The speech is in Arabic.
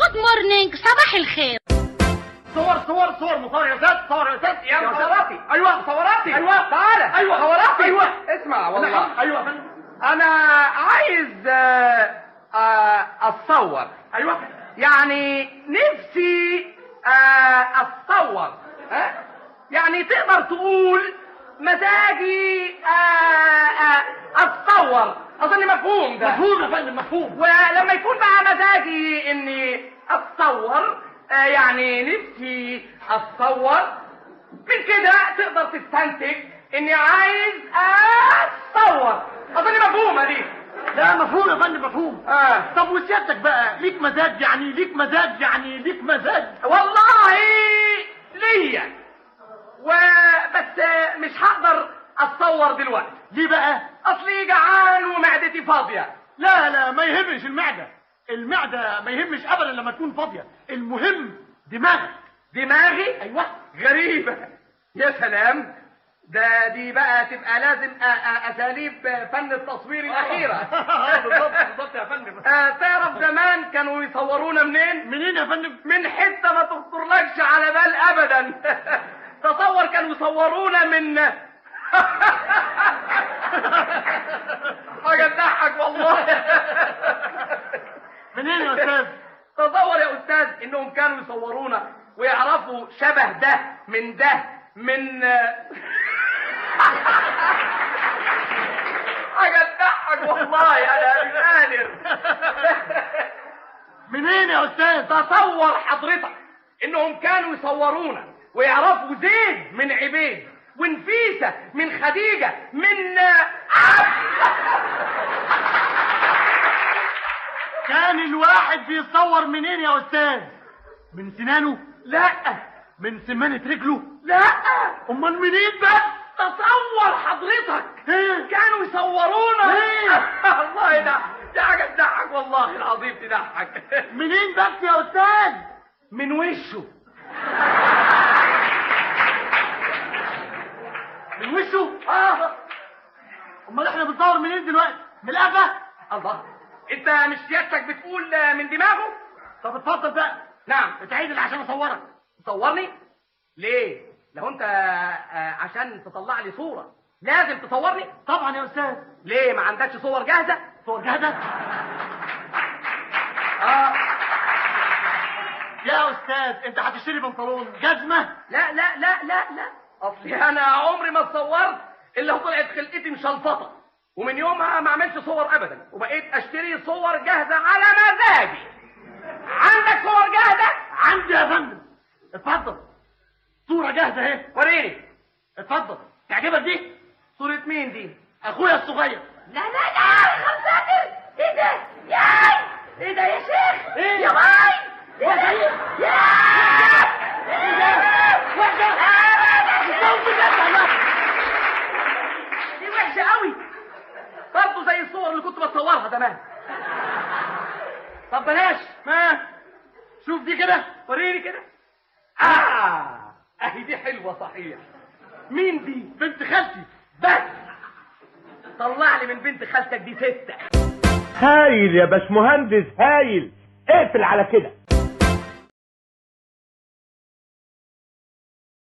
جود مورنينج، صباح الخير. صور مصور يا استاذ، صور يا استاذ. يا مصوراتي. ايوه مصوراتي. ايوه تعالى. ايوه مصوراتي. ايوه اسمع والله. ايوه يا فندم. انا عايز اتصور. ايوه يعني نفسي اتصور. يعني تقدر تقول مزاجي اتصور. اظن مفهوم ده. مفهوم يا فندم، مفهوم. ولما يكون بقى مزاجي اني اتصور يعني نفسي اتصور، من كده تقدر تستنتج اني عايز اتصور. اظن مفهومه دي. لا مفهوم يا فندم، مفهوم. طب وسيادتك بقى ليك مزاج، يعني ليك مزاج، يعني ليك مزاج؟ والله ليا، وبس مش هقدر اتصور دلوقتي. ليه بقى؟ اصلي جعان ومعدتي فاضيه. لا ما يهمش المعدة ما يهمش ابدا لما تكون فاضية، المهم دماغك. دماغي؟ ايوه. غريبة. يا سلام، دي بقى تبقى لازم اساليب فن التصوير الاخيرة. بالظبط يا فندم. تعرف زمان كانوا يصورونا منين يا فندم؟ من حتة ما تخطرلكش على بال ابدا. تصور كانوا يصورونا من حاجة تضحك والله. منين يا استاذ؟ تصور يا استاذ انهم كانوا يصورونا ويعرفوا شبه ده من حاجة تضحك والله. انا مش قادر. منين يا استاذ؟ تصور حضرتك انهم كانوا يصورونا ويعرفوا زيد من عبيد ونفيسة من خديجة من كان الواحد بيتصور منين يا استاذ؟ من سنانه؟ لا. من سمانة رجله؟ لا. امال منين بس؟ تصور حضرتك كانوا يصورونا. والله ده حاجة تضحك والله العظيم تضحك. منين بس يا استاذ؟ من وشه. من وشه؟ امال احنا بنصور منين دلوقتي؟ من القفا؟ الله، انت مش سيادتك بتقول من دماغه؟ طب اتفضل بقى. نعم. اتعدل عشان اصورك. تصورني؟ ليه؟ لو انت عشان تطلع لي صورة لازم تصورني؟ طبعا يا استاذ. ليه ما عندكش صور جاهزة؟ صور جاهزة؟ يا استاذ انت هتشتري بنطلون جزمة؟ لا لا لا لا لا، اصلي انا عمري ما اتصورت الا طلعت خلقتي مشلفطة، ومن يومها ما عملتش صور ابدا، وبقيت اشتري صور جاهزة على مزاجي. عندك صور جاهزة؟ عندي يا فندم. اتفضل، صورة جاهزة اهي. وريني. اتفضل. تعجبك دي؟ صورة مين دي؟ اخويا الصغير. لا خمساتر. ايه ده؟ ياي ايه ده يا شيخ؟ ايه يا باي؟ ايه ده؟ دي وحشة قوي برضه زي الصور اللي كنت بتصورها زمان. طب بلاش. ما شوف دي كده. وريني كده. اهي دي حلوة صحيح. مين دي؟ بنت خالتي. بس طلع لي من بنت خالتك دي 6. هايل يا باشمهندس، هايل. اقفل على كده.